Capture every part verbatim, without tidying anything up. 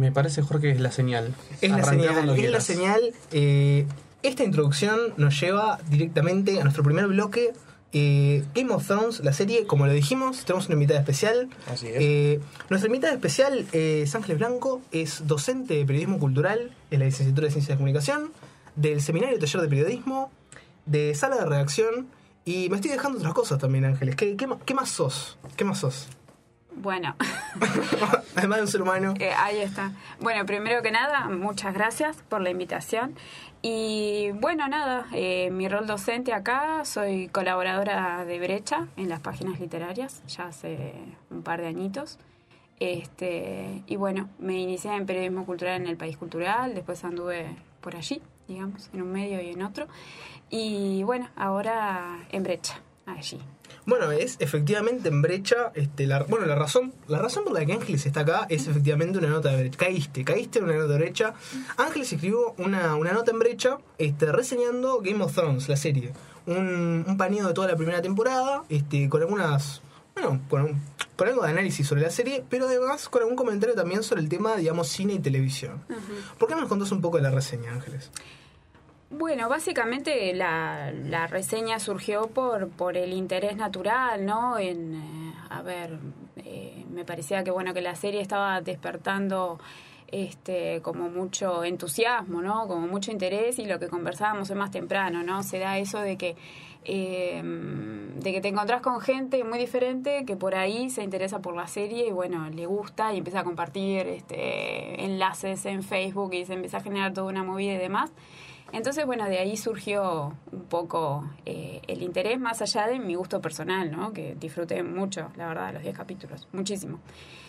Me parece, Jorge, que es la señal. Es la Arranca señal. cuando Es la quieras. señal. Eh, esta introducción nos lleva directamente a nuestro primer bloque. Eh, Game of Thrones, la serie, como lo dijimos, tenemos una invitada especial. Así es. Eh, nuestra invitada especial eh, es Ángeles Blanco, es docente de periodismo cultural en la licenciatura de Ciencias de Comunicación, del seminario taller de periodismo, de sala de redacción, y me estoy dejando otras cosas también, Ángeles. ¿Qué, qué, ma- qué más sos? ¿Qué más sos? Bueno, Además de un ser humano. eh, ahí está. Bueno, primero que nada, muchas gracias por la invitación. Y bueno, nada, eh, mi rol docente acá, soy colaboradora de Brecha en las páginas literarias, ya hace un par de añitos. Este, y bueno, me inicié en periodismo cultural en El País Cultural, después anduve por allí, digamos, en un medio y en otro. Y bueno, ahora en Brecha, allí. Bueno, es efectivamente en Brecha, este, la, bueno, la razón, la razón por la que Ángeles está acá es efectivamente una nota de Brecha. Caíste, caíste en una nota de Brecha. Ángeles escribió una, una nota en Brecha, este, reseñando Game of Thrones, la serie. Un, un paneo de toda la primera temporada, este, con algunas, bueno, con, un- con algo de análisis sobre la serie, pero además con algún comentario también sobre el tema, digamos, cine y televisión. Uh-huh. ¿Por qué no nos contás un poco de la reseña, Ángeles? Bueno, básicamente la, la reseña surgió por, por el interés natural, ¿no? En, eh, a ver, eh, me parecía que bueno que la serie estaba despertando este como mucho entusiasmo, ¿no? Como mucho interés, y lo que conversábamos es más temprano, ¿no? Se da eso de que eh, de que te encontrás con gente muy diferente que por ahí se interesa por la serie y bueno, le gusta y empieza a compartir este enlaces en Facebook y se empieza a generar toda una movida y demás. Entonces, bueno, de ahí surgió un poco eh, el interés, más allá de mi gusto personal, ¿no? Que disfruté mucho, la verdad, los diez capítulos, muchísimo.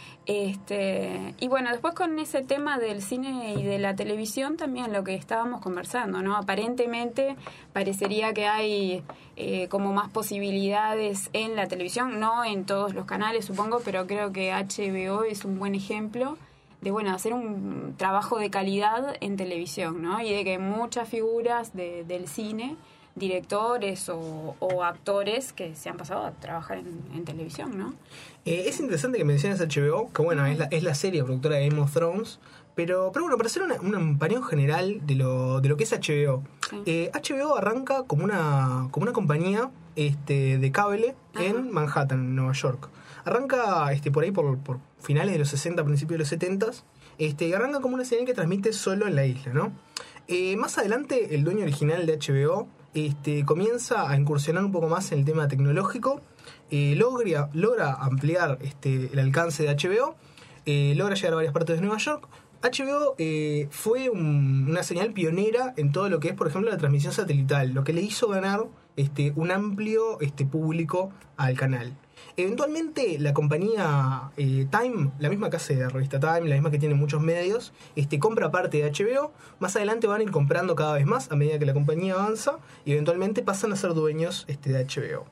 Este, y bueno, después con ese tema del cine y de la televisión también lo que estábamos conversando, ¿no? Aparentemente parecería que hay eh, como más posibilidades en la televisión, no en todos los canales, supongo, pero creo que H B O es un buen ejemplo de bueno hacer un trabajo de calidad en televisión, ¿no? Y de que muchas figuras de, del cine, directores o, o actores que se han pasado a trabajar en, en televisión, ¿no? Eh, es interesante que menciones H B O, que bueno, es la, es la serie productora de Game of Thrones, pero, pero bueno, para hacer una, un paneo general de lo, de lo que es H B O. Sí. Eh, H B O arranca como una, como una compañía este, de cable Ajá. en Manhattan, en Nueva York. Arranca este, por ahí por, por finales de los sesenta, principios de los setenta, este, y arranca como una señal que transmite solo en la isla, ¿no? Eh, más adelante, el dueño original de H B O este, comienza a incursionar un poco más en el tema tecnológico, eh, logra, logra ampliar este, el alcance de H B O, eh, logra llegar a varias partes de Nueva York. H B O eh, fue un, una señal pionera en todo lo que es, por ejemplo, la transmisión satelital, lo que le hizo ganar este, un amplio este, público al canal. Eventualmente la compañía eh, Time, la misma que hace la revista Time, la misma que tiene muchos medios, este, compra parte de H B O. Más adelante van a ir comprando cada vez más a medida que la compañía avanza y eventualmente pasan a ser dueños este, de H B O.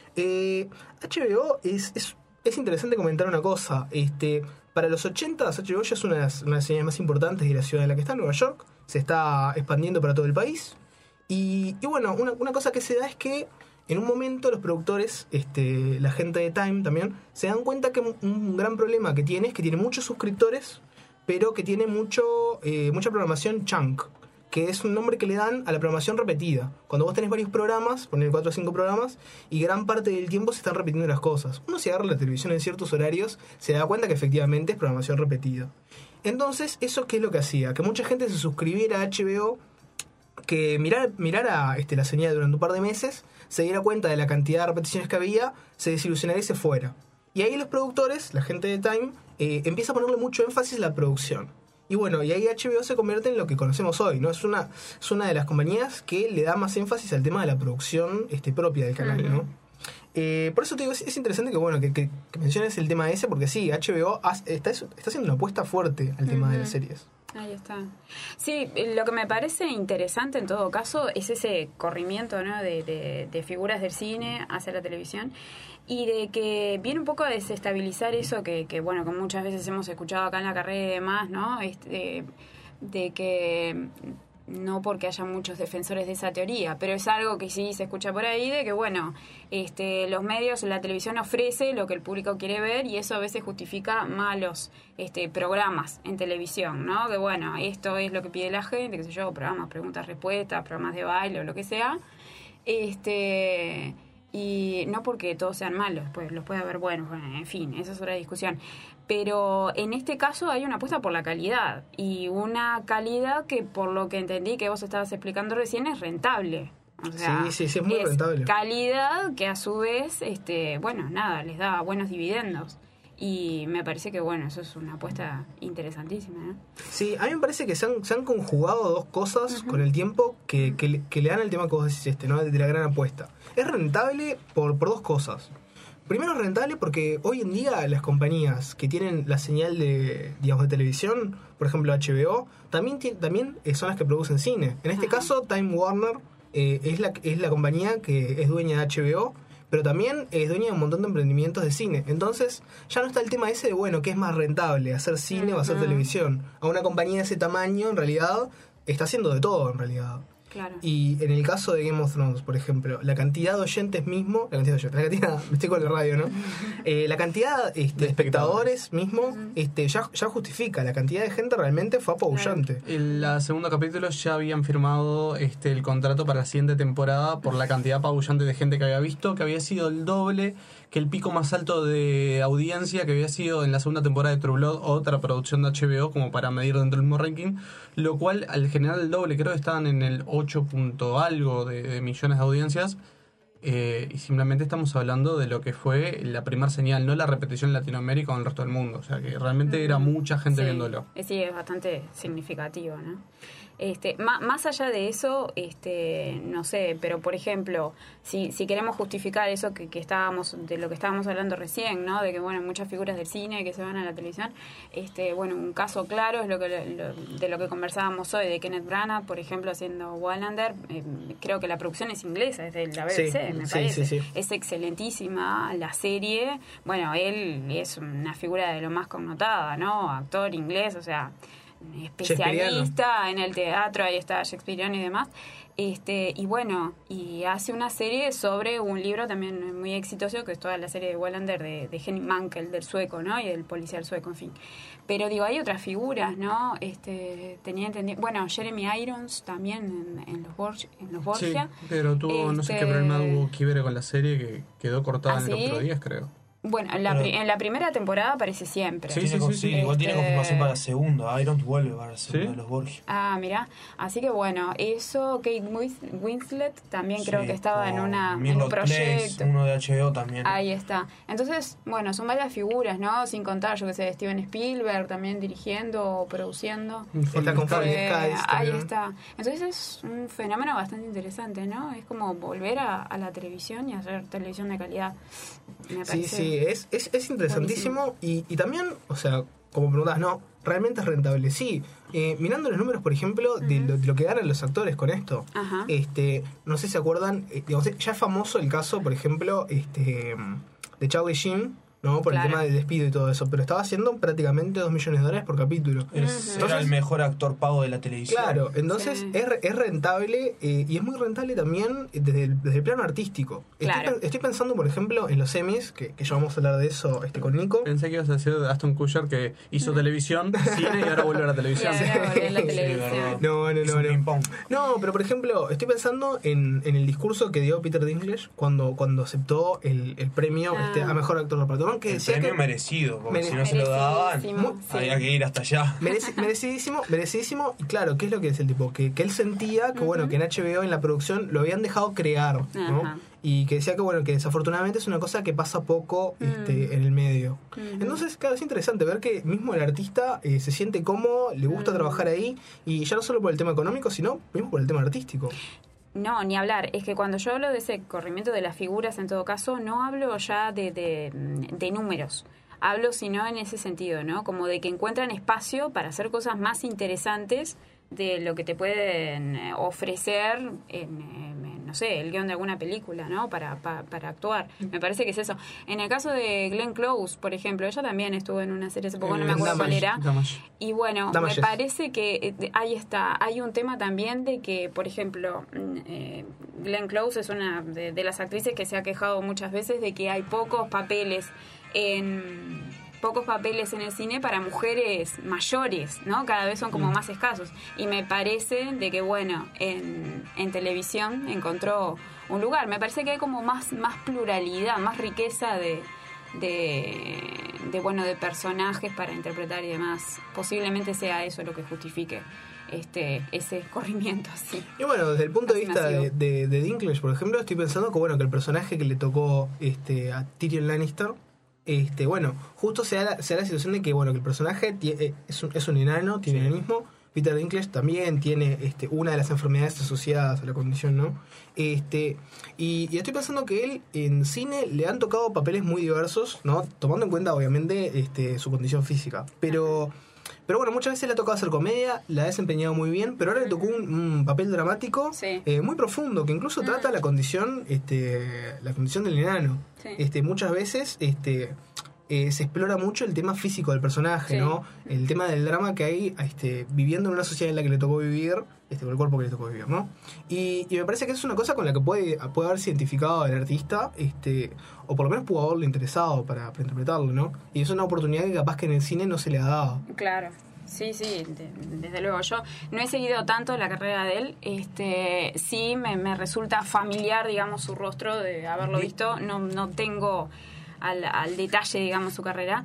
Eh, H B O es, es, es interesante comentar una cosa. Este, para los ochenta H B O ya es una de las, una de las señales más importantes de la ciudad en la que está, Nueva York. Se está expandiendo para todo el país. Y, y bueno, una, una cosa que se da es que en un momento los productores, este, la gente de Time también, se dan cuenta que un, un gran problema que tiene es que tiene muchos suscriptores, pero que tiene mucho eh, mucha programación chunk, que es un nombre que le dan a la programación repetida. Cuando vos tenés varios programas, poner cuatro o cinco programas, y gran parte del tiempo se están repitiendo las cosas. Uno se agarra la televisión en ciertos horarios, se da cuenta que efectivamente es programación repetida. Entonces, ¿eso qué es lo que hacía? Que mucha gente se suscribiera a H B O, que mirara, mirara este, la señal durante un par de meses, se diera cuenta de la cantidad de repeticiones que había, se desilusionara y se fuera. Y ahí los productores, la gente de Time, eh, empieza a ponerle mucho énfasis a la producción. Y bueno, y ahí H B O se convierte en lo que conocemos hoy, ¿no? Es una, es una de las compañías que le da más énfasis al tema de la producción este, propia del canal, ¿no? Eh, por eso te digo, es, es interesante que bueno que, que, que menciones el tema ese, porque sí, H B O has, está, está haciendo una apuesta fuerte al tema uh-huh. de las series. Ahí está. Sí, lo que me parece interesante en todo caso es ese corrimiento, ¿no? de, de, de figuras del cine hacia la televisión, y de que viene un poco a desestabilizar eso que, que bueno, que muchas veces hemos escuchado acá en la carrera y demás, ¿no? Este, de que no porque haya muchos defensores de esa teoría, pero es algo que sí se escucha por ahí, de que bueno, este, los medios, la televisión ofrece lo que el público quiere ver, y eso a veces justifica malos este, programas en televisión, ¿no? Que bueno, esto es lo que pide la gente, qué sé yo, programas, preguntas, respuestas, programas de baile o lo que sea, este, y no porque todos sean malos, pues los puede haber buenos, bueno, en fin, esa es otra discusión. Pero en este caso hay una apuesta por la calidad, y una calidad que, por lo que entendí que vos estabas explicando recién, es rentable. O sea, sí, sí, sí, es muy es rentable. Calidad que a su vez, este, bueno, nada, les da buenos dividendos. Y me parece que, bueno, eso es una apuesta interesantísima, ¿no? Sí, a mí me parece que se han, se han conjugado dos cosas uh-huh. con el tiempo que, que, le, que le dan el tema que vos decís, este, ¿no? De la gran apuesta. Es rentable por, por dos cosas. Primero, es rentable porque hoy en día las compañías que tienen la señal de, digamos, de televisión, por ejemplo H B O, también, t- también son las que producen cine. En este uh-huh. caso, Time Warner eh, es, la, es la compañía que es dueña de H B O, pero también es dueña de un montón de emprendimientos de cine. Entonces, ya no está el tema ese de, bueno, ¿qué es más rentable? ¿Hacer cine uh-huh. o hacer televisión? A una compañía de ese tamaño, en realidad, está haciendo de todo, en realidad. Claro. Y en el caso de Game of Thrones, por ejemplo, la cantidad de oyentes mismo, la cantidad de oyentes, la cantidad, me estoy con la radio, ¿no? Eh, la cantidad este, de espectadores mismo, uh-huh. este, ya, ya justifica, la cantidad de gente realmente fue apabullante. En la segundo capítulo ya habían firmado este, el contrato para la siguiente temporada por la cantidad apabullante de gente que había visto, que había sido el doble que el pico más alto de audiencia que había sido en la segunda temporada de True Blood, otra producción de H B O, como para medir dentro del mismo ranking, lo cual al generar el doble, creo que estaban en el ocho punto algo de, de millones de audiencias, eh, y simplemente estamos hablando de lo que fue la primera señal, no la repetición en Latinoamérica o en el resto del mundo, o sea que realmente mm-hmm. era mucha gente sí, viéndolo. Sí, es bastante significativo, ¿no? Este, más, más allá de eso, este, no sé, pero por ejemplo, si, si queremos justificar eso que, que estábamos, de lo que estábamos hablando recién, ¿no? De que bueno, muchas figuras del cine que se van a la televisión, este, bueno, un caso claro es lo que lo, de lo que conversábamos hoy, de Kenneth Branagh, por ejemplo, haciendo Wallander. Eh, creo que la producción es inglesa, es de la B B C, sí, me sí, parece. Sí, sí. Es excelentísima la serie. Bueno, él es una figura de lo más connotada, ¿no? Actor inglés, o sea, especialista en el teatro, ahí está Shakespeareano y demás, este y bueno, y hace una serie sobre un libro también muy exitoso, que es toda la serie de Wallander de, de Henning Mankell, del sueco, ¿no? Y del policial sueco, en fin. Pero digo, hay otras figuras, ¿no? Este tenía entendido, bueno, Jeremy Irons también en, en los Borgia, en los Borgia. Sí, pero tuvo, este, no sé qué problema hubo que ver con la serie, que quedó cortada ¿Ah, en los otros días, creo. Bueno, en la, pri- en la primera temporada aparece siempre. Sí, sí, sí, sí. Igual este... tiene confirmación para la segunda. Irons vuelve para la segunda ¿Sí? de los Borgia. Ah, mira. Así que bueno, eso, Kate Winslet también sí, creo que estaba en, una, en un proyecto. Place, uno de H B O también. Ahí está. Entonces, bueno, son varias figuras, ¿no? Sin contar, yo que sé, Steven Spielberg también dirigiendo o produciendo. Está con Family eh, Skies. Ahí está. Entonces es un fenómeno bastante interesante, ¿no? Es como volver a, a la televisión y hacer televisión de calidad. Me sí, sí, es, es, es interesantísimo y, y también, o sea, como preguntas, no, realmente es rentable. Sí, eh, mirando los números, por ejemplo, uh-huh. de, lo, de lo que ganan los actores con esto, uh-huh. este no sé si se acuerdan, eh, digamos, ya es famoso el caso, por ejemplo, este de Charlie Sheen, ¿no? Por claro. el tema del despido y todo eso, pero estaba haciendo prácticamente dos millones de dólares por capítulo. Es, uh-huh. Era el mejor actor pago de la televisión. Claro, entonces sí. es, es rentable eh, y es muy rentable también desde el, desde el plano artístico. Claro. Estoy, estoy pensando, por ejemplo, en los Emmys, que, que ya vamos a hablar de eso este, con Nico. Pensé que ibas a decir de Aston Kutcher, que hizo televisión, cine y ahora vuelve a la televisión. Sí, ahora vuelve a la televisión. No, no, no. No. no, pero por ejemplo, estoy pensando en, en el discurso que dio Peter Dinklage cuando, cuando aceptó el, el premio ah. este, a mejor actor de reparto. Que el decía premio que merecido, porque Mere- si no se lo daban, sí. había que ir hasta allá. Mereci- merecidísimo, merecidísimo. Y claro, ¿qué es lo que dice el tipo? Que, que él sentía que, uh-huh. bueno, que en H B O, en la producción, lo habían dejado crear, ¿no? Uh-huh. Y que decía que, bueno, que desafortunadamente es una cosa que pasa poco uh-huh. este, en el medio. Uh-huh. Entonces, claro, es interesante ver que mismo el artista eh, se siente cómodo, le gusta uh-huh. trabajar ahí, y ya no solo por el tema económico, sino mismo por el tema artístico. No, ni hablar. Es que cuando yo hablo de ese corrimiento de las figuras, en todo caso, no hablo ya de, de, de números. Hablo, sino en ese sentido, ¿no? Como de que encuentran espacio para hacer cosas más interesantes de lo que te pueden ofrecer en, en no sé, el guión de alguna película, ¿no? Para, para, para actuar. Me parece que es eso. En el caso de Glenn Close, por ejemplo, ella también estuvo en una serie hace poco, no me acuerdo cuál era. Y bueno, me parece que eh, ahí está. Hay un tema también de que, por ejemplo, eh, Glenn Close es una de, de las actrices que se ha quejado muchas veces de que hay pocos papeles en... pocos papeles en el cine para mujeres mayores, ¿no? Cada vez son como mm. más escasos. Y me parece de que, bueno, en, en televisión encontró un lugar. Me parece que hay como más, más pluralidad, más riqueza de, de, de, bueno, de personajes para interpretar y demás. Posiblemente sea eso lo que justifique este ese corrimiento así. Y bueno, desde el punto de vista de, de, de Dinklage, por ejemplo, estoy pensando que, bueno, que el personaje que le tocó este a Tyrion Lannister, Este, bueno, justo se da, la, se da la situación de que, bueno, que el personaje tiene, es, un, es un enano, tiene sí. enanismo. Peter Dinklage también tiene este, una de las enfermedades asociadas a la condición, ¿no? Este, y, y estoy pensando que él en cine le han tocado papeles muy diversos, ¿no? Tomando en cuenta, obviamente, este, su condición física. Pero, pero bueno, muchas veces le ha tocado hacer comedia, la ha desempeñado muy bien, pero ahora le tocó un, un papel dramático sí. eh, muy profundo, que incluso mm. trata la condición, este, la condición del enano. Sí. Este, muchas veces este, eh, se explora mucho el tema físico del personaje, sí. ¿no? El tema del drama que hay este, viviendo en una sociedad en la que le tocó vivir, este, con el cuerpo que le tocó vivir, ¿no? Y, y me parece que es una cosa con la que puede, puede haberse identificado el artista, este, o por lo menos pudo haberlo interesado para, para interpretarlo, ¿no? Y es una oportunidad que capaz que en el cine no se le ha dado. Claro. Sí, sí, de, desde luego. Yo no he seguido tanto la carrera de él. Este, sí, me, me resulta familiar, digamos, su rostro de haberlo visto. No, no tengo al, al detalle, digamos, su carrera.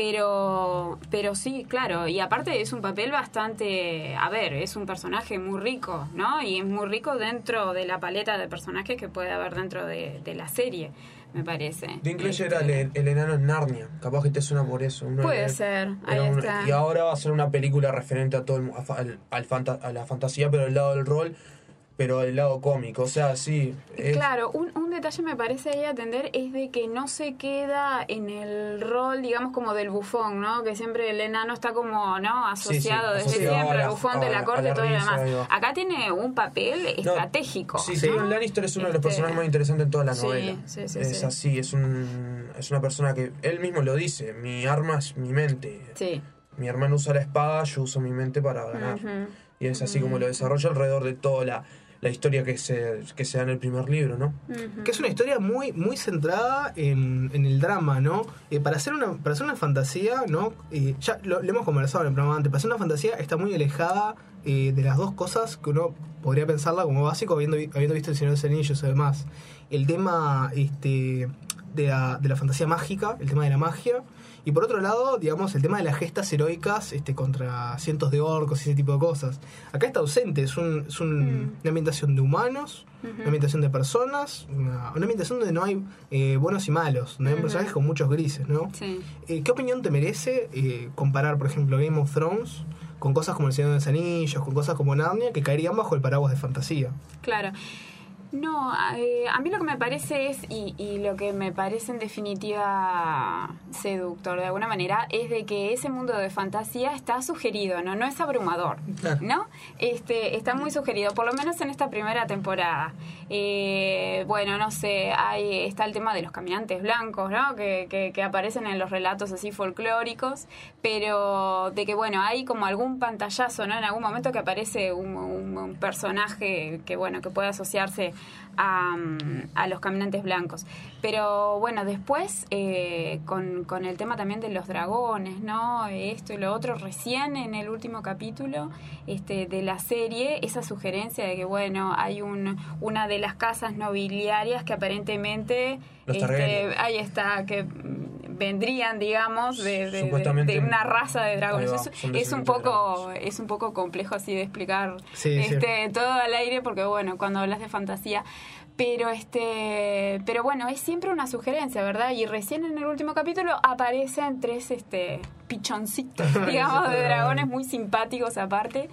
Pero, pero sí, claro. Y aparte es un papel bastante... A ver, es un personaje muy rico, ¿no? Y es muy rico dentro de la paleta de personajes que puede haber dentro de, de la serie, me parece. Dinklage era el, el enano en Narnia. Capaz que te suena por eso. Uno Puede era, ser, ahí un, está. Y ahora va a ser una película referente a todo el, a, al, al fanta, a la fantasía, pero del lado del rol, pero del lado cómico. O sea, sí. Es... Claro, un, un detalle me parece ahí atender es de que no se queda en el rol, digamos, como del bufón, ¿no? Que siempre el enano está como, ¿no? Asociado sí, sí, desde siempre, el bufón de la corte y todo lo demás. Acá tiene un papel no, estratégico. Sí, Tyrion ¿no? Lannister es uno de los este... personajes más interesantes en toda la sí, novela. Sí, sí, es sí. así, es un es una persona que él mismo lo dice, mi arma es mi mente. Sí. Mi hermano usa la espada, yo uso mi mente para ganar. Uh-huh. Y es así uh-huh. como lo desarrolla alrededor de toda la la historia que se, que se da en el primer libro, ¿no? Uh-huh. Que es una historia muy, muy centrada en, en el drama, ¿no? Eh, para, hacer una, para hacer una fantasía, ¿no? Eh, ya lo, lo hemos conversado en el programa antes, para hacer una fantasía está muy alejada eh, de las dos cosas que uno podría pensarla como básico, habiendo, habiendo visto El Señor de los Anillos y demás. El tema este, de, la, de la fantasía mágica, el tema de la magia, y por otro lado, digamos, el tema de las gestas heroicas este, contra cientos de orcos y ese tipo de cosas. Acá está ausente, es, un, es un, mm. una ambientación de humanos, uh-huh. una ambientación de personas, una, una ambientación donde no hay eh, buenos y malos, no hay uh-huh. personajes con muchos grises, ¿no? Sí. Eh, ¿Qué opinión te merece eh, comparar, por ejemplo, Game of Thrones con cosas como El Señor de los Anillos, con cosas como Narnia, que caerían bajo el paraguas de fantasía? Claro. No, eh, a mí lo que me parece es, y, y lo que me parece en definitiva seductor de alguna manera, es de que ese mundo de fantasía está sugerido, ¿no? No es abrumador, claro. ¿no? Este, está muy sugerido, por lo menos en esta primera temporada. Eh, bueno, no sé, hay, está el tema de los caminantes blancos, ¿no? Que, que, que aparecen en los relatos así folclóricos, pero de que, bueno, hay como algún pantallazo, ¿no? En algún momento que aparece un, un, un personaje que, bueno, que puede asociarse A, a los caminantes blancos. Pero bueno, después eh, con, con el tema también de los dragones, ¿no? Esto y lo otro, recién en el último capítulo este, de la serie, esa sugerencia de que bueno, hay un una de las casas nobiliarias que aparentemente este, ahí está, que vendrían, digamos, de, de, de, de una raza de dragones. Va, es, es un poco es un poco complejo así de explicar sí, este sí. todo al aire, porque bueno, cuando hablas de fantasía, pero este pero bueno, es siempre una sugerencia, ¿verdad? Y recién en el último capítulo aparecen tres este pichoncitos, digamos, de dragones muy simpáticos aparte.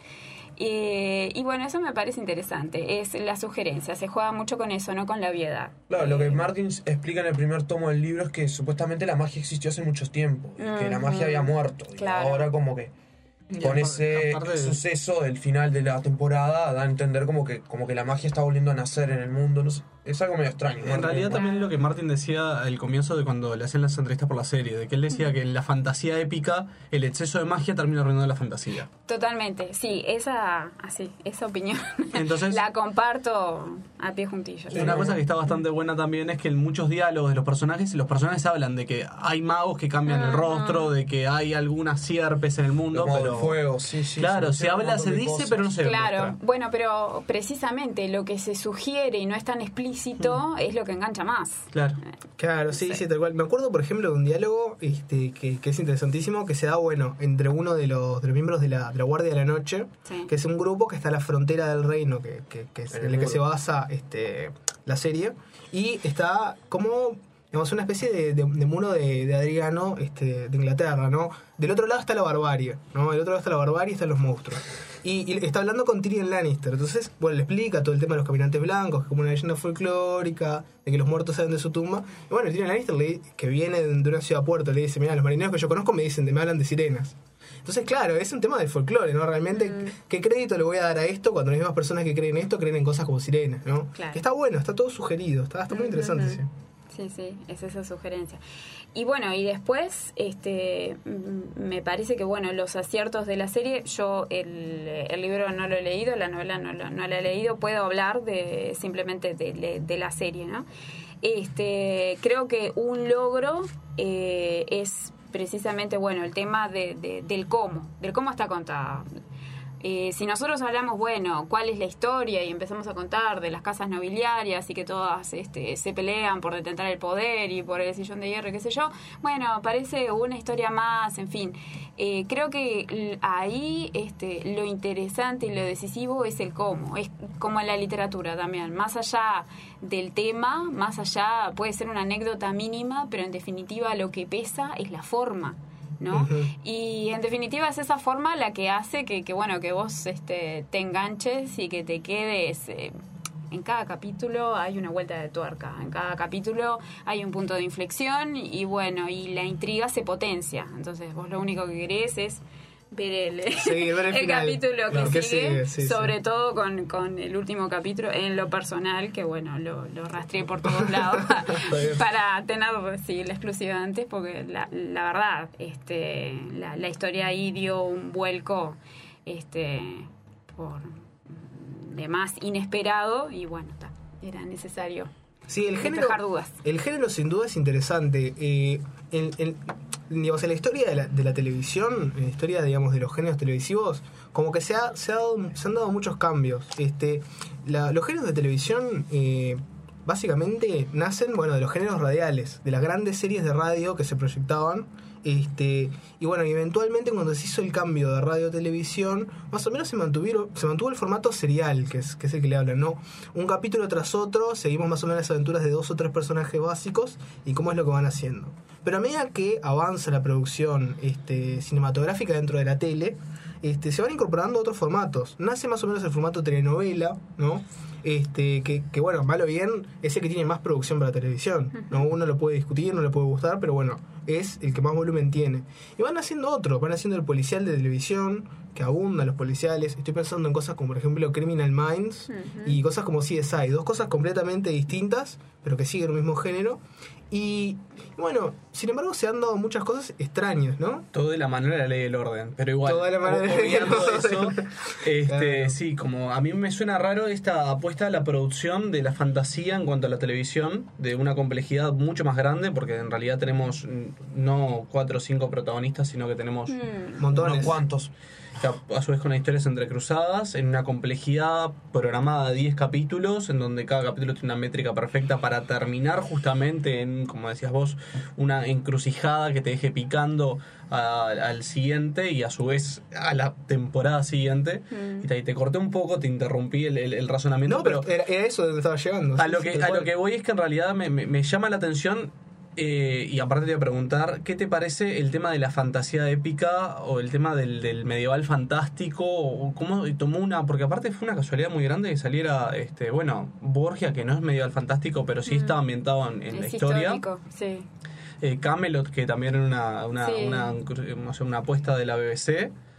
Eh, y bueno, eso me parece interesante, es la sugerencia, se juega mucho con eso, no con la obviedad. Claro, lo que Martin explica en el primer tomo del libro es que supuestamente la magia existió hace muchos tiempos, uh-huh. que la magia había muerto, claro. Y ahora como que con ese aparte de- suceso del final de la temporada da a entender como que, como que la magia está volviendo a nacer en el mundo. No sé, es algo medio extraño. En realidad también es lo que Martin decía al comienzo de cuando le hacen las entrevistas por la serie, de que él decía que en la fantasía épica el exceso de magia termina arruinando la fantasía. Totalmente, sí, esa, así, esa opinión Entonces- la comparto a pie juntillas. Una cosa que está bastante buena también es que en muchos diálogos de los personajes, los personajes hablan de que hay magos que cambian el rostro, de que hay algunas sierpes en el mundo, Los magos pero del fuego, sí, sí. claro, se menciona un habla, montón se de dice, cosas. pero no se Claro, demuestra. bueno, pero precisamente lo que se sugiere y no es tan explícito es lo que engancha más. Claro. Claro, sí, Sí. sí, tal cual. Me acuerdo, por ejemplo, de un diálogo este, que, que es interesantísimo, que se da, bueno, entre uno de los, de los miembros de la, de la Guardia de la Noche, Sí. que es un grupo que está a la frontera del reino, que, que, que es En en el el que muro. se basa este, la serie, y está como, digamos, una especie de, de, de muro de, de Adriano este, de Inglaterra, ¿no? Del otro lado está la barbarie, ¿no? Del otro lado está la barbarie y están los monstruos. Y, y está hablando con Tyrion Lannister. Entonces, bueno, le explica todo el tema de los caminantes blancos, que es como una leyenda folclórica, de que los muertos salen de su tumba. Y bueno, Tyrion Lannister, le, que viene de una ciudad puerto, le dice, mira, los marineros que yo conozco me dicen, me hablan de sirenas. Entonces, claro, es un tema del folclore, ¿no? Realmente, ¿qué crédito le voy a dar a esto cuando las mismas personas que creen esto creen en cosas como sirenas, ¿no? Claro. Que está bueno, está todo sugerido, está, está muy interesante, sí. Sí, sí, es esa sugerencia. Y bueno, y después, este, mm, me parece que, bueno, los aciertos de la serie, yo el, el libro no lo he leído, la novela no, lo- no la he leído, puedo hablar de simplemente de, de la serie, ¿no? Este, creo que un logro eh, es precisamente, bueno, el tema de, de- del cómo, del cómo está contada. Eh, si nosotros hablamos, bueno, cuál es la historia y empezamos a contar de las casas nobiliarias y que todas este, se pelean por detentar el poder y por el sillón de hierro y qué sé yo, bueno, parece una historia más, en fin. Eh, creo que l- ahí este, lo interesante y lo decisivo es el cómo, es como en la literatura también, más allá del tema, más allá puede ser una anécdota mínima, pero en definitiva lo que pesa es la forma, ¿no? Ujú. Y en definitiva es esa forma la que hace que, que bueno, que vos este, te enganches y que te quedes. Eh, en cada capítulo hay una vuelta de tuerca, en cada capítulo hay un punto de inflexión y bueno, y la intriga se potencia. Entonces vos lo único que querés es ver el, Sí, ver el final. capítulo que Claro. ¿Qué sigue, sigue? Sí, sobre sí. todo con, con el último capítulo, en lo personal, que bueno, lo, lo rastreé por todos lados bien. para tener sí, la exclusiva antes, porque la, la verdad, este, la, la historia ahí dio un vuelco este, por de más inesperado y bueno, ta, era necesario Sí, el género, despejar dudas. el género sin duda es interesante. Eh, en, en- digamos, en la historia de la, de la televisión, en la historia, digamos, de los géneros televisivos, como que se, ha, se, ha dado- se han dado muchos cambios. Este, la- los géneros de televisión eh, básicamente nacen, bueno, de los géneros radiales, de las grandes series de radio que se proyectaban. Este, y bueno, y eventualmente cuando se hizo el cambio de radio a televisión, más o menos se mantuvieron, se mantuvo el formato serial, que es, que es el que le hablan, ¿no? Un capítulo tras otro, seguimos más o menos las aventuras de dos o tres personajes básicos y cómo es lo que van haciendo. Pero a medida que avanza la producción este, cinematográfica dentro de la tele, este, se van incorporando otros formatos. Nace más o menos el formato telenovela, ¿no? Este, que, que bueno, malo o bien, es el que tiene más producción para televisión, ¿no? Uno lo puede discutir, no le puede gustar, pero bueno, es el que más volumen tiene. Y van haciendo otros, van haciendo el policial de televisión, que abundan los policiales. Estoy pensando en cosas como, por ejemplo, Criminal Minds Ujú. y cosas como C S I, dos cosas completamente distintas, pero que siguen el mismo género. Y bueno, sin embargo, se han dado muchas cosas extrañas, ¿no? Todo de la manera de la ley del orden, pero igual, Todo de la manera de la ley del obviando orden. eso, este, Claro. sí, como a mí me suena raro esta apuesta a la producción de la fantasía en cuanto a la televisión, de una complejidad mucho más grande, porque en realidad tenemos mm, no cuatro o cinco protagonistas, sino que tenemos Mm. Montones. Unos cuantos. que a, a su vez con historias entrecruzadas, en una complejidad programada de diez capítulos, en donde cada capítulo tiene una métrica perfecta para terminar justamente en, como decías vos, una encrucijada que te deje picando a- al siguiente y a su vez a la temporada siguiente. Mm. Y te, y te corté un poco, te interrumpí el, el- el razonamiento, No, pero era, era eso de donde estaba llegando. a Sí, lo sí, que tal a cual. lo que voy es que en realidad me, me- me llama la atención eh, y aparte te voy a preguntar ¿qué te parece el tema de la fantasía épica o el tema del, del medieval fantástico o cómo tomó una, porque aparte fue una casualidad muy grande que saliera este bueno Borgia, que no es medieval fantástico pero sí está ambientado en, en la Es historia, histórico, sí. eh, Camelot, que también era una una, Sí. una, no sé, una apuesta de la B B C.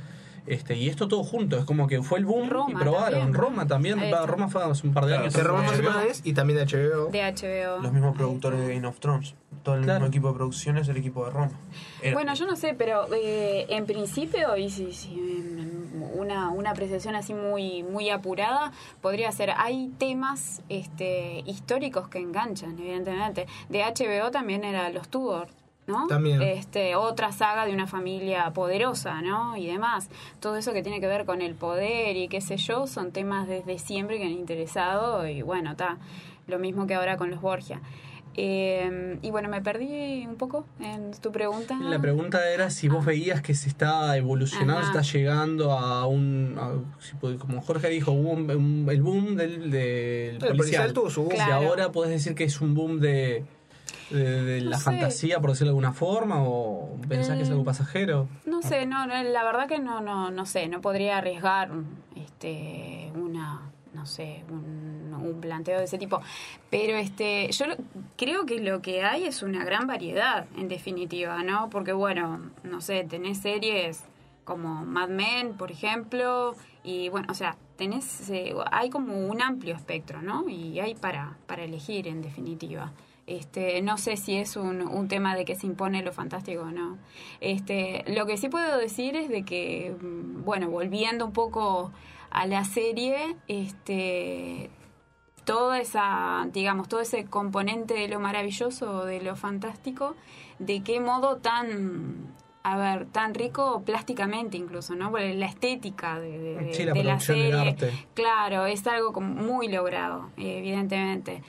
Este, y esto todo junto, es como que fue el boom Roma y probaron. también. Roma también, Ahí va, está. Roma fue hace un par de Claro, años. De Roma H B O. Más y también de H B O. De H B O. Los mismos Ahí productores está. de Game of Thrones. Todo el Claro. mismo equipo de producción es el equipo de Roma. Era. Bueno, yo no sé, pero eh, en principio, y si, si em, una, una apreciación así muy, muy apurada, podría ser, hay temas este, históricos que enganchan, evidentemente. De H B O también era Los Tudor, ¿no? También. Este, otra saga de una familia poderosa, ¿no? Y demás. Todo eso que tiene que ver con el poder y qué sé yo, son temas desde siempre que han interesado y bueno, está. Lo mismo que ahora con los Borgia. Eh, y bueno, me perdí un poco en tu pregunta. La pregunta era si vos veías que se está evolucionando, Ajá. se está llegando a un, a- si puede- como Jorge dijo, hubo un- un- el boom del, del El policial. policial tuvo su boom. Si Claro. ahora podés decir que es un boom de, de, de No la sé. fantasía, por decirlo de alguna forma, o pensás que es algo Mm. pasajero. No sé, no, no, la verdad que no, no, no sé, no podría arriesgar este una, no sé, un, un planteo de ese tipo. Pero este, yo lo- creo que lo que hay es una gran variedad, en definitiva, ¿no? Porque bueno, no sé, tenés series como Mad Men, por ejemplo, y bueno, o sea, tenés, eh, hay como un amplio espectro, ¿no? Y hay para, para elegir, en definitiva. Este, no sé si es un, un tema de que se impone lo fantástico o no. Este, lo que sí puedo decir es de que, mm, bueno, volviendo un poco a la serie, este, toda esa, digamos, todo ese componente de lo maravilloso, de lo fantástico, de qué modo tan, a ver, tan rico plásticamente incluso, ¿no? Porque la estética de, de, Sí, la de la producción del serie, arte. claro, es algo como muy logrado, eh, evidentemente.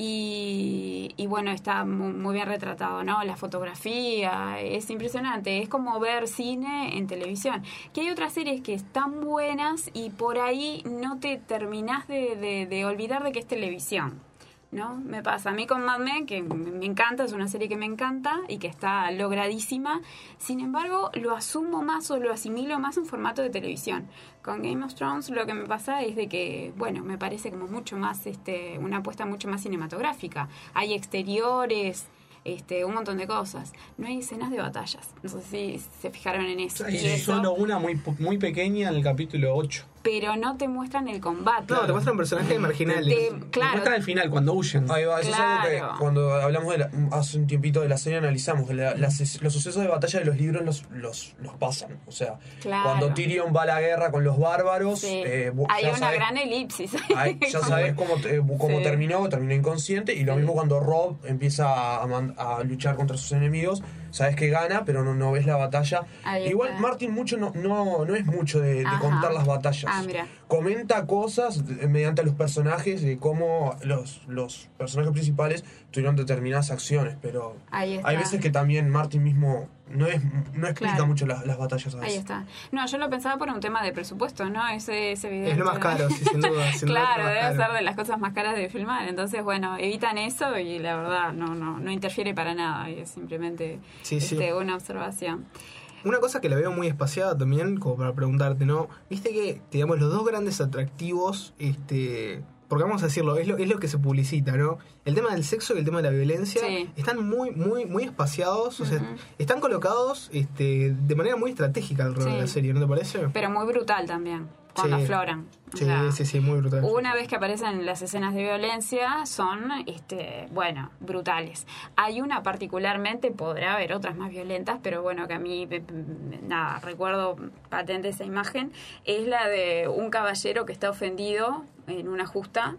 Y, y bueno, está muy, muy bien retratado, ¿no? La fotografía, es impresionante. Es como ver cine en televisión. Que hay otras series que están buenas y por ahí no te terminás de, de, de olvidar de que es televisión, ¿no? Me pasa a mí con Mad Men, que me encanta, es una serie que me encanta y que está logradísima. Sin embargo, lo asumo más o lo asimilo más en formato de televisión. Con Game of Thrones lo que me pasa es de que, bueno, me parece como mucho más, este, una apuesta mucho más cinematográfica. Hay exteriores, este, un montón de cosas. No hay escenas de batallas. No sé si se fijaron en eso. Hay Y eso, solo una muy, muy pequeña en el capítulo ocho. pero no te muestran el combate. No, te muestran personajes marginales. Te- Te claro, muestran al final, cuando huyen. Ahí va, eso es algo Claro. que cuando hablamos de la- hace un tiempito de la serie analizamos que la- las- los sucesos de batalla de los libros los, los, los pasan. O sea, Claro. cuando Tyrion va a la guerra con los bárbaros, sí. eh, vos Hay ya una sabés- gran elipsis. Ay, ya sabes cómo, te- cómo Sí. terminó, terminó inconsciente. Y lo Sí. mismo cuando Rob empieza a, man- a luchar contra sus enemigos, sabes que gana, pero no, no ves la batalla. Ahí Igual está. Martin mucho no, no, no es mucho de, de Ajá. contar las batallas. Ah, mira. Comenta cosas de- mediante los personajes, de cómo los, los personajes principales tuvieron determinadas acciones, pero Ahí está. hay veces que también Martin mismo no es no explica Claro. mucho las, las batallas a Ahí veces. está. No, yo lo pensaba por un tema de presupuesto, ¿no? Ese es evidente. Es lo más caro, sí, sin duda. sin duda es Claro, lo más debe caro. ser de las cosas más caras de filmar. Entonces, bueno, evitan eso y la verdad no no no interfiere para nada. Es simplemente Sí, sí. este, una observación. Una cosa que la veo muy espaciada también, como para preguntarte, ¿no? Viste que, digamos, los dos grandes atractivos, este... Porque vamos a decirlo, es lo, es lo que se publicita, ¿no? El tema del sexo y el tema de la violencia Sí. están muy, muy, muy espaciados, o sea, Ujú. están colocados este, de manera muy estratégica alrededor Sí. de la serie, ¿no te parece? Pero muy brutal también, cuando Sí. afloran. O Sí, sea, sí, sí, muy brutal. Una vez que aparecen las escenas de violencia son, este, bueno, brutales. Hay una particularmente, podrá haber otras más violentas, pero bueno, que a mí, me- me- nada, recuerdo patente esa imagen, es la de un caballero que está ofendido en una justa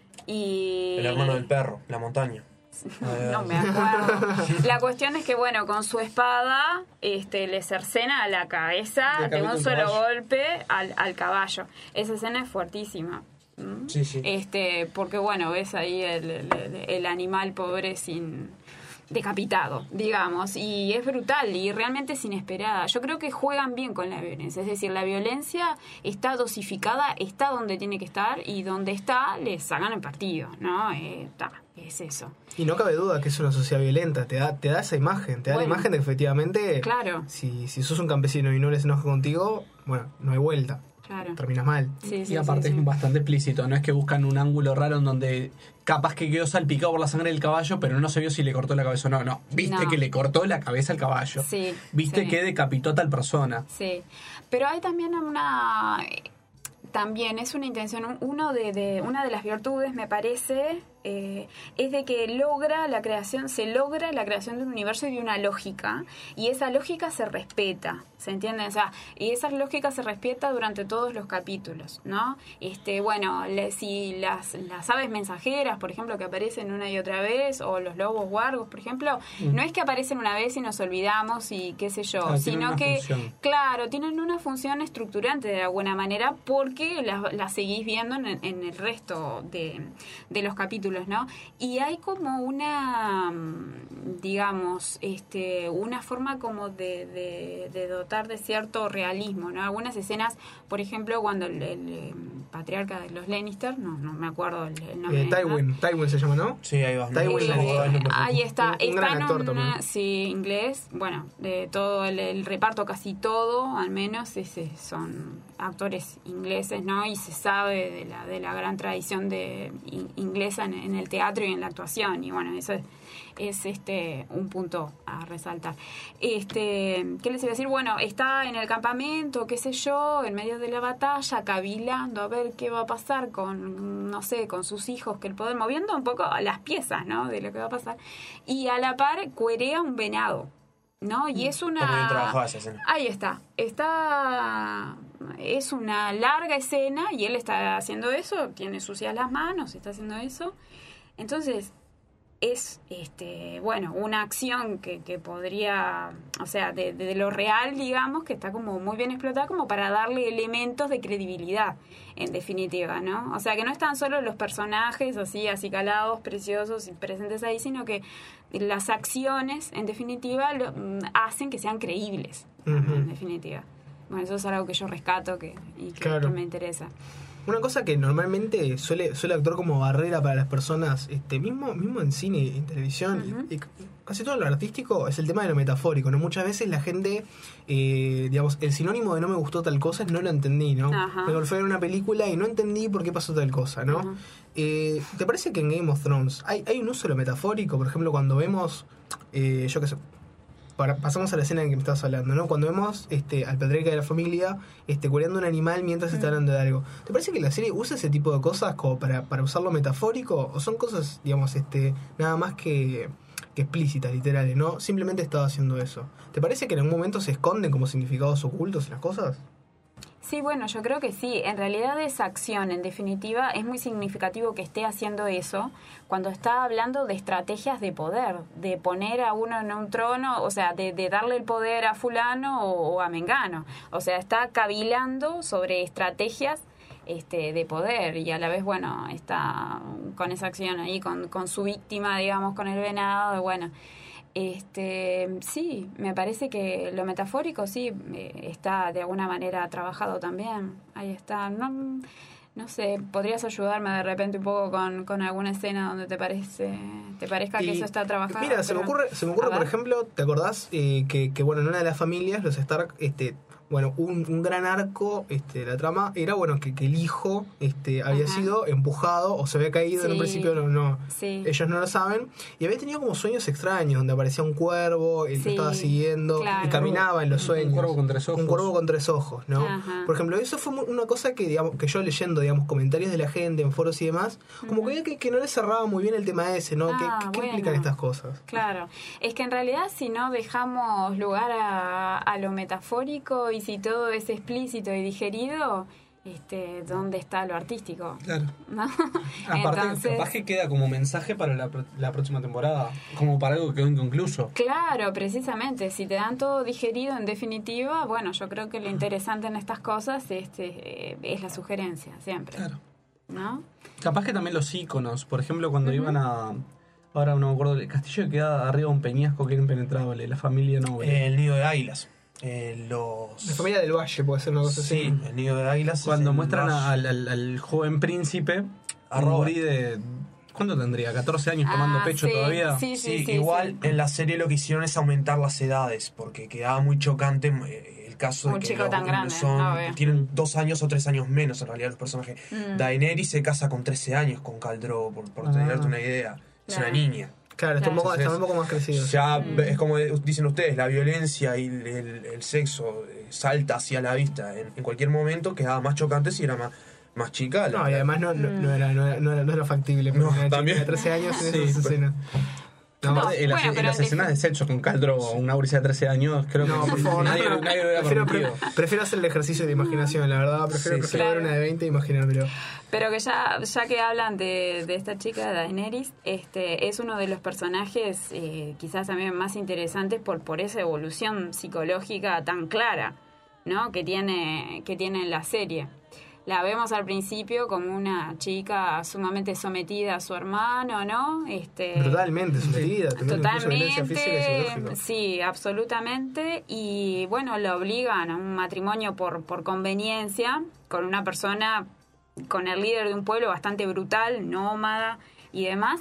y... El hermano del perro, la montaña. No me acuerdo. La cuestión es que, bueno, con su espada este, le cercena a la cabeza Le de decapita un un solo caballo. golpe al, al caballo. Esa escena es fuertísima. ¿Mm? Sí, sí. Este, porque, bueno, ves ahí el, el, el animal pobre sin decapitado, digamos, y es brutal y realmente es inesperada. Yo creo que juegan bien con la violencia, es decir, la violencia está dosificada, está donde tiene que estar y donde está le sacan el partido, ¿no? Eh, está. es eso. Y no cabe duda que es una sociedad violenta, te da, te da esa imagen, te da Bueno, la imagen de que efectivamente, claro. si, si sos un campesino y no les enoja contigo, bueno, no hay vuelta. Claro. Terminas mal. Sí, sí, Y aparte sí, sí. es bastante explícito, no es que buscan un ángulo raro en donde capaz que quedó salpicado por la sangre del caballo, pero no se vio si le cortó la cabeza o no. No, viste No. que le cortó la cabeza al caballo. Sí, Viste sí. que decapitó a tal persona. Sí, pero hay también una... También es una intención, uno de, de una de las virtudes, me parece, eh, es de que logra la creación, se logra la creación de un universo y de una lógica, y esa lógica se respeta, ¿se entiende? O sea, y esa lógica se respeta durante todos los capítulos, ¿no? Este, bueno, le, si las, las aves mensajeras, por ejemplo, que aparecen una y otra vez, o los lobos guargos, por ejemplo, mm. no es que aparecen una vez y nos olvidamos y qué sé yo, claro, sino que, función. claro, tienen una función estructurante de alguna manera, porque la, la seguís viendo en, en el resto de, de los capítulos, ¿no? Y hay como una, digamos, este, una forma como de, de, de dotar de cierto realismo, ¿no? Algunas escenas, por ejemplo, cuando el, el, el patriarca de los Lannister, no, no me acuerdo el, el nombre. Eh, Tywin, ¿no? Tywin se llama, ¿no? Sí, ahí va. Tywin, eh, ahí está. Un, un está gran en actor una, también. sí, inglés, bueno, de todo el, el reparto, casi todo, al menos, ese, son actores ingleses, ¿no? Y se sabe de la, de la gran tradición de in, inglesa en, en el teatro y en la actuación, y bueno, eso es, es este un punto a resaltar. Este, ¿qué les iba a decir? Bueno, está en el campamento, qué sé yo, en medio de la batalla, cavilando a ver qué va a pasar con, no sé, con sus hijos, que el poder, moviendo un poco las piezas, ¿no? De lo que va a pasar. Y a la par cuerea un venado, ¿no? Y es una... Está muy bien trabajada esa escena. Ahí está. Está... Es una larga escena y él está haciendo eso, tiene sucias las manos, está haciendo eso. Entonces, es, este bueno, una acción que, que podría, o sea, de, de lo real, digamos, que está como muy bien explotada como para darle elementos de credibilidad, en definitiva, ¿no? O sea, que no están solo los personajes así acicalados, preciosos y presentes ahí, sino que las acciones, en definitiva, lo, hacen que sean creíbles, uh-huh. en definitiva. Bueno, eso es algo que yo rescato que, y que, claro. que me interesa. Una cosa que normalmente suele suele actuar como barrera para las personas, este mismo mismo en cine y en televisión, uh-huh. y, y casi todo lo artístico, es el tema de lo metafórico, ¿no? Muchas veces la gente, eh, digamos, el sinónimo de no me gustó tal cosa es no lo entendí, ¿no? Uh-huh. Me golpeé en una película y no entendí por qué pasó tal cosa, ¿no? Uh-huh. Eh, ¿Te parece que en Game of Thrones hay, hay un uso de lo metafórico? Por ejemplo, cuando vemos, eh, yo qué sé, Para, pasamos a la escena en que me estabas hablando, ¿no? Cuando vemos este, al patriarca de la familia este, cureando un animal mientras mm. está hablando de algo. ¿Te parece que la serie usa ese tipo de cosas como para, para usarlo metafórico? ¿O son cosas, digamos, este, nada más que, que explícitas, literales, ¿no? Simplemente estaba haciendo eso. ¿Te parece que en algún momento se esconden como significados ocultos en las cosas? Sí, bueno, yo creo que sí. En realidad esa acción, en definitiva, es muy significativo que esté haciendo eso cuando está hablando de estrategias de poder, de poner a uno en un trono, o sea, de, de darle el poder a fulano o, o a mengano. O sea, está cavilando sobre estrategias este, de poder y a la vez, bueno, está con esa acción ahí, con, con su víctima, digamos, con el venado, bueno... Este, sí, me parece que lo metafórico sí eh, está de alguna manera trabajado también. Ahí está. No, no sé, podrías ayudarme de repente un poco con, con alguna escena donde te parece te parezca y, que eso está trabajado. Mira, se me ocurre, se me ocurre por ejemplo, ¿te acordás eh, que, que bueno, en una de las familias los Stark este bueno, un, un gran arco este, la trama era bueno que, que el hijo este, había Ajá. sido empujado o se había caído sí. en un principio, no, no sí. ellos no lo saben, y había tenido como sueños extraños donde aparecía un cuervo, él sí. lo estaba siguiendo claro. y caminaba en los sueños. Un cuervo con tres ojos. Un cuervo con tres ojos, ¿no? Ajá. Por ejemplo, eso fue una cosa que digamos que yo leyendo digamos comentarios de la gente en foros y demás, como uh-huh. que, que no le cerraba muy bien el tema ese, ¿no? Ah, ¿Qué, qué bueno. implican estas cosas? Claro, es que en realidad si no dejamos lugar a, a lo metafórico y si todo es explícito y digerido, este, ¿dónde está lo artístico? Claro. ¿No? Aparte, Entonces, capaz que queda como mensaje para la, la próxima temporada, como para algo que quedó inconcluso. Claro, precisamente. Si te dan todo digerido, en definitiva, bueno, yo creo que lo interesante en estas cosas este, eh, es la sugerencia, siempre. Claro. ¿No? Capaz que también los íconos, por ejemplo, cuando uh-huh. iban a... Ahora no me acuerdo, el castillo que queda arriba de un peñasco que era impenetrable, la familia Noble. Eh, el nido de águilas. Eh, los... La familia del Valle puede ser una cosa sí, así. el nido de águilas. Cuando muestran al, al, al joven príncipe, a Robert de ¿Cuánto tendría? ¿catorce años tomando Ah, pecho sí, todavía? Sí, sí, Sí, sí, igual sí. en la serie lo que hicieron es aumentar las edades, porque quedaba muy chocante eh, el caso Un de que chico los- tan grande, son, no veo. tienen dos años o tres años menos en realidad los personajes. Mm. Daenerys se casa con trece años con Khal Drogo, por, por Ah. tenerte una idea. Es Claro. una niña. Claro, está un poco, Entonces, está un poco más crecido. Ya Mm. es como dicen ustedes, la violencia y el, el- el sexo eh, salta hacia la vista en, en cualquier momento, quedaba más chocante si era más, más chica. la- No, y además no, no, no era, no, era, no, era, no era factible. porque No, una chica también. de trece años en Sí, esas pues. escenas. No, Aparte, en las, bueno, en pero las en escenas de sexo con Khal Drogo, una gurisa de trece años, creo no, que por favor, nadie, no. nadie lo hubiera prefiero, permitido. pre- prefiero hacer el ejercicio de imaginación, la verdad. Prefiero, Sí, prefiero sí. ver una de veinte e imaginármelo. Pero que ya, ya que hablan de, de esta chica, Daenerys, este, es uno de los personajes eh, quizás también más interesantes por, por esa evolución psicológica tan clara, ¿no? que tiene, que tiene en la serie. La vemos al principio como una chica sumamente sometida a su hermano, ¿no? Este, Brutalmente sometida, teniendo incluso violencia física y Totalmente, psicológica. sí, absolutamente. Y bueno, lo obligan a un matrimonio por, por conveniencia con una persona, con el líder de un pueblo bastante brutal, nómada y demás.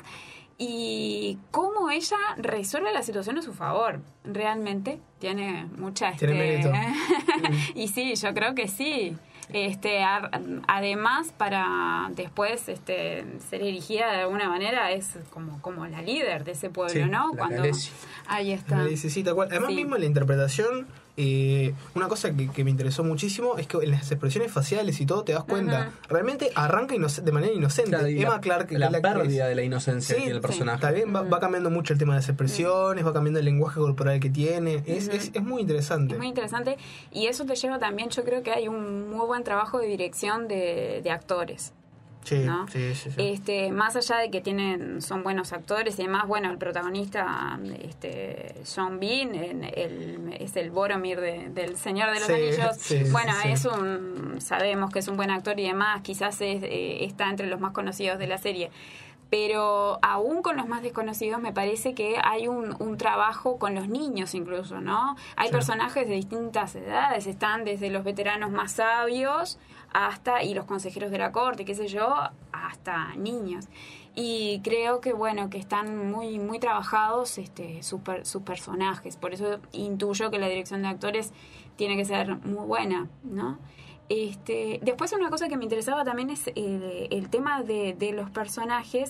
Y cómo ella resuelve la situación a su favor. Realmente tiene mucha... Tiene este, mérito. y sí, yo creo que sí. Este, a- además, para después este, ser erigida de alguna manera, es como, como la líder de ese pueblo, Sí, ¿no? la Cuando Khaleesi. ahí está. Me dice, sí, tal cual. Además, Sí. mismo en la interpretación, eh, una cosa que, que me interesó muchísimo es que en las expresiones faciales y todo te das cuenta. Ajá. Realmente arranca inoc- de manera inocente. Claro, y Emma la, Clarke, que la es la actriz, pérdida de la inocencia Sí, que tiene el sí, personaje. está bien, va, va cambiando mucho el tema de las expresiones, va cambiando el lenguaje corporal que tiene. Es, es, es muy interesante. Es muy interesante. Y eso te lleva también, yo creo que hay un muy buen trabajo de dirección de, de actores. Sí, ¿no? sí, sí, sí. Este, más allá de que tienen son buenos actores y además, bueno, el protagonista, este, Sean Bean, en el, es el Boromir de- del Señor de los Sí, Anillos. sí, sí, bueno, sí. es un, sabemos que es un buen actor y demás, quizás es, eh, está entre los más conocidos de la serie. Pero aún con los más desconocidos me parece que hay un, un trabajo con los niños incluso, ¿no? Hay Sí. personajes de distintas edades, están desde los veteranos más sabios hasta, y los consejeros de la corte, qué sé yo, hasta niños. Y creo que, bueno, que están muy muy trabajados este, sus, per- sus personajes. Por eso intuyo que la dirección de actores tiene que ser muy buena, ¿no? Este, después una cosa que me interesaba también es el, el tema de, de los personajes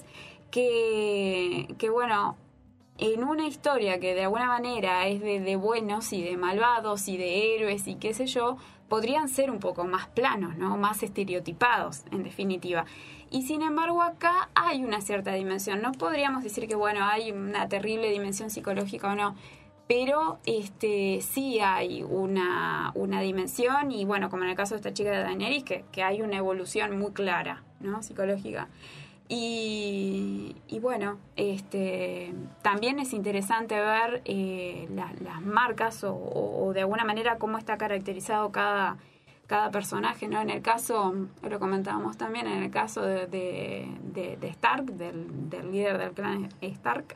que, que, bueno, en una historia que de alguna manera es de, de buenos y de malvados y de héroes y qué sé yo, podrían ser un poco más planos, ¿no? Más estereotipados, en definitiva. Y sin embargo acá hay una cierta dimensión. No podríamos decir que, bueno, hay una terrible dimensión psicológica o no, pero este sí hay una, una dimensión y, bueno, como en el caso de esta chica de Daenerys, que, que hay una evolución muy clara, ¿no? Psicológica. Y, y bueno, este también es interesante ver eh, la- las marcas o, o- o de alguna manera cómo está caracterizado cada, cada personaje, ¿no? En el caso, lo comentábamos también, en el caso de, de, de- de Stark, del, del líder del clan Stark,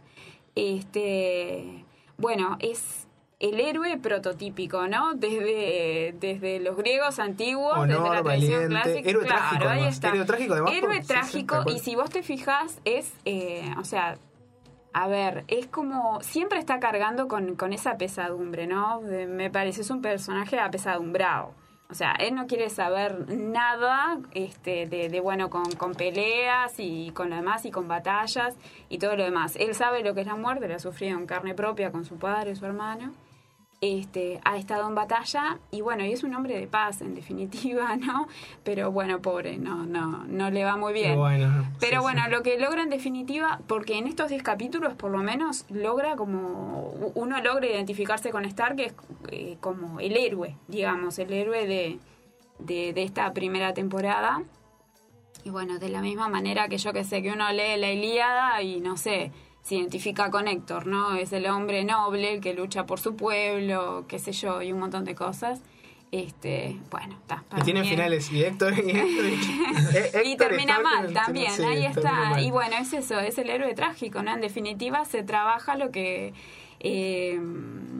este bueno, es el héroe prototípico, ¿no? Desde, desde los griegos antiguos, Honor, desde la tradición valiente, clásica. héroe claro, trágico, ahí además. está. Héroe trágico, además, Héroe por- sí, sí, trágico, tal cual. y si vos te fijas, es, eh, o sea, a ver, es como, siempre está cargando con, con esa pesadumbre, ¿no? De- me parece, es un personaje apesadumbrado. O sea, él no quiere saber nada este, de, de bueno, con, con peleas y con lo demás y con batallas y todo lo demás. Él sabe lo que es la muerte, la ha sufrido en carne propia con su padre y su hermano. Este, ha estado en batalla y bueno, y es un hombre de paz en definitiva, ¿no? Pero bueno, pobre, no, no, no le va muy bien. Pero bueno, Pero sí, bueno, sí. lo que logra en definitiva, porque en estos diez capítulos por lo menos logra como, uno logra identificarse con Stark, que es eh, como el héroe, digamos, el héroe de, de, de esta primera temporada. Y bueno, de la misma manera que yo que sé, que uno lee la Ilíada y no sé, se identifica con Héctor, ¿no? Es el hombre noble, el que lucha por su pueblo, qué sé yo, y un montón de cosas. Este, bueno, está. Y tienen finales, y Héctor y Héctor y, eh, Héctor Y termina Stark, mal sí, también, sí, ahí termina está. mal. Y bueno, es eso, es el héroe trágico, ¿no? En definitiva, se trabaja lo que... eh,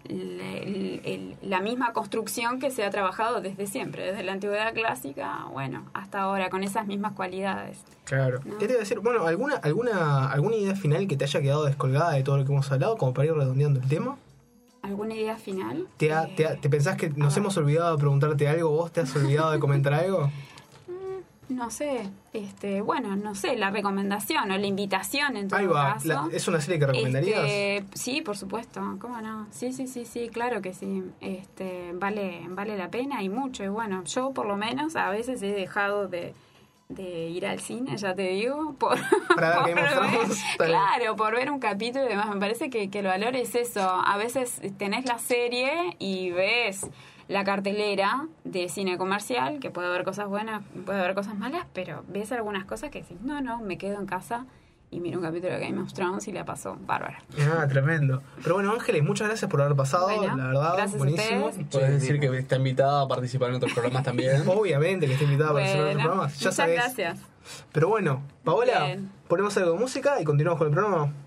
el, el, la misma construcción que se ha trabajado desde siempre, desde la antigüedad clásica, bueno, hasta ahora, con esas mismas cualidades. Claro. ¿No? ¿Qué te iba a decir? Bueno, ¿alguna, alguna, ¿alguna idea final que te haya quedado descolgada de todo lo que hemos hablado, como para ir redondeando el tema? ¿Alguna idea final? ¿Te, ha, Eh, te, ha, ¿Te pensás que nos ver. hemos olvidado de preguntarte algo? ¿Vos te has olvidado de comentar algo? No sé, este, bueno, no sé, la recomendación o la invitación en todo Ahí va. caso. La- ¿Es una serie que recomendarías? Este, sí, por supuesto, ¿cómo no? Sí, sí, sí, sí, claro que sí. Este, vale, vale la pena y mucho. Y bueno, yo por lo menos a veces he dejado de, de ir al cine, ya te digo, por, Para por ver Game of ver- Thrones, tal. claro, por ver un capítulo y demás. Me parece que, que el valor es eso. A veces tenés la serie y ves la cartelera de cine comercial, que puede haber cosas buenas, puede haber cosas malas, pero ves algunas cosas que decís, no, no, me quedo en casa y miro un capítulo de Game of Thrones y la pasó bárbara. Ah, tremendo. Pero bueno, Ángeles, muchas gracias por haber pasado, Bueno, la verdad, gracias a buenísimo. ustedes. Puedes Sí, decir bien. que está invitada a participar en otros programas también. Obviamente que está invitada a participar en Bueno, otros programas, ya muchas sabés. gracias. Pero bueno, Paola, Bien. ponemos algo de música y continuamos con el programa.